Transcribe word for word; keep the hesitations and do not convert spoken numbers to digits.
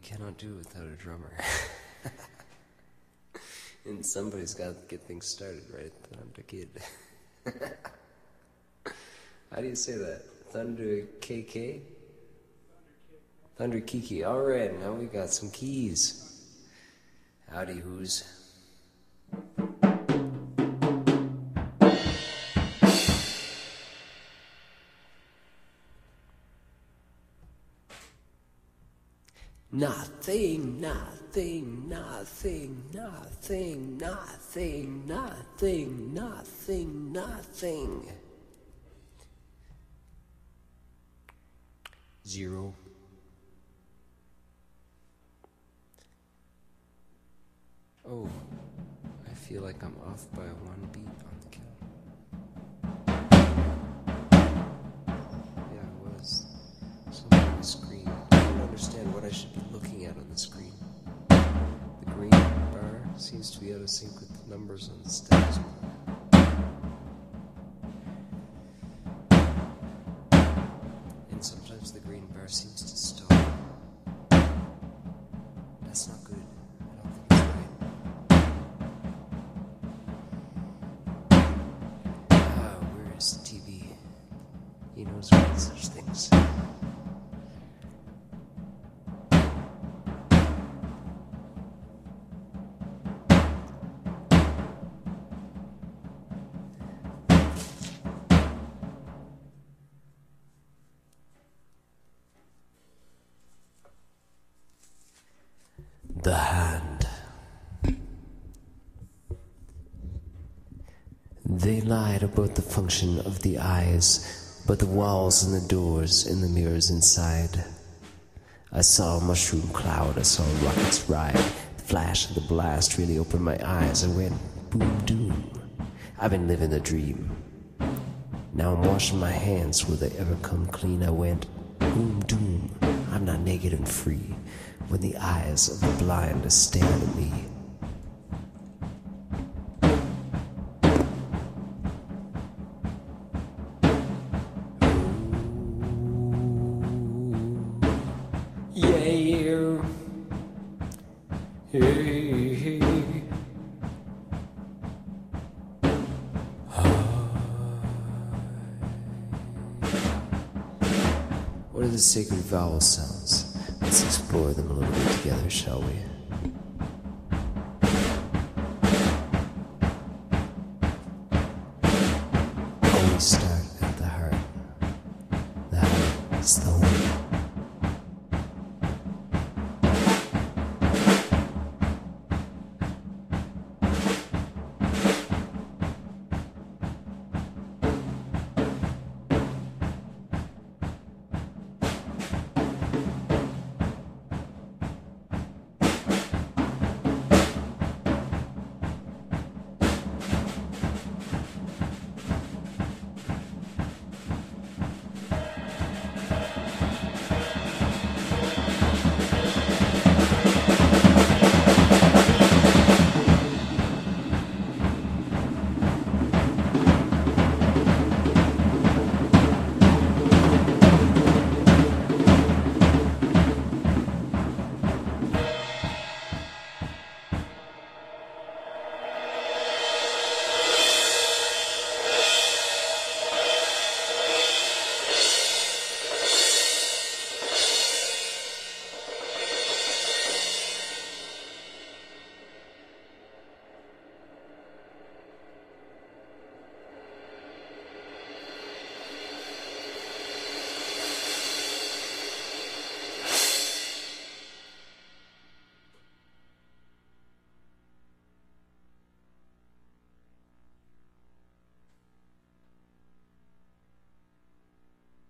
cannot do without a drummer. And somebody's got to get things started, right? Thunder Kid. How do you say that? Thunder K K? Thunder Kiki. Alright, now we got some keys. Howdy, who's? Nothing, nothing, nothing, nothing, nothing, nothing, nothing, nothing. Zero. Oh, I feel like I'm off by one beat on the count. Yeah, I was. Something on the screen. I don't understand what I should be looking at on the screen. The green bar seems to be out of sync with the numbers on the status bar. And sometimes the green bar seems to stop. That's not good. I don't think it's right. Ah, where is T V? He knows about such things. The hand. They lied about the function of the eyes, but the walls and the doors and the mirrors inside. I saw a mushroom cloud, I saw rockets ride. The flash of the blast really opened my eyes. I went boom doom. I've been living a dream. Now I'm washing my hands, will they ever come clean? I went boom doom. I'm not naked and free when the eyes of the blind stare at me. Yeah, yeah. Hey, hey. What are the sacred vowel sounds? Let's explore them a little bit together, shall we?